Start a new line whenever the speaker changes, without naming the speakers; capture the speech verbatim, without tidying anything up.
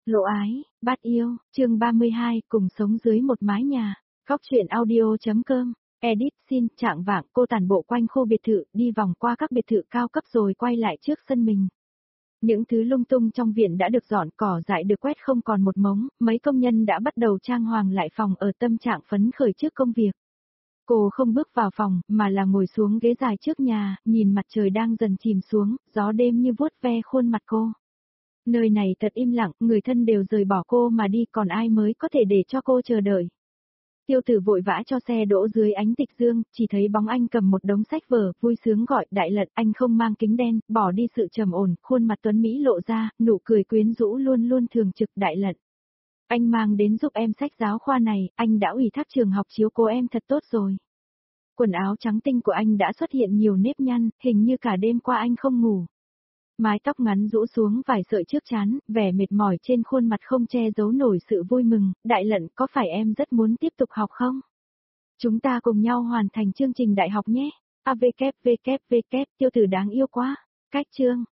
Lộ ái, bát yêu, chương ba mươi hai, cùng sống dưới một mái nhà. Góc truyện audio.com, edit xin, trạng vạng cô tản bộ quanh khu biệt thự, đi vòng qua các biệt thự cao cấp rồi quay lại trước sân mình. Những thứ lung tung trong viện đã được dọn, cỏ dại được quét không còn một mống, mấy công nhân đã bắt đầu trang hoàng lại phòng ở tâm trạng phấn khởi trước công việc. Cô không bước vào phòng, mà là ngồi xuống ghế dài trước nhà, nhìn mặt trời đang dần chìm xuống, gió đêm như vuốt ve khuôn mặt cô. Nơi này thật im lặng, người thân đều rời bỏ cô mà đi, còn ai mới có thể để cho cô chờ đợi. Tiêu Tử vội vã cho xe đỗ dưới ánh tịch dương, chỉ thấy bóng anh cầm một đống sách vở, vui sướng gọi, Đại Lận. Anh không mang kính đen, bỏ đi sự trầm ổn, khuôn mặt tuấn Mỹ lộ ra, nụ cười quyến rũ luôn luôn thường trực. Đại Lận, anh mang đến giúp em sách giáo khoa này, anh đã ủy thác trường học chiếu cố em thật tốt rồi. Quần áo trắng tinh của anh đã xuất hiện nhiều nếp nhăn, hình như cả đêm qua anh không ngủ. Mái tóc ngắn rũ xuống vài sợi trước trán, vẻ mệt mỏi trên khuôn mặt không che giấu nổi sự vui mừng. Đại Lận, có phải em rất muốn tiếp tục học không? Chúng ta cùng nhau hoàn thành chương trình đại học nhé. A v k v k v k, Tiêu Tử đáng yêu quá. Cách chương.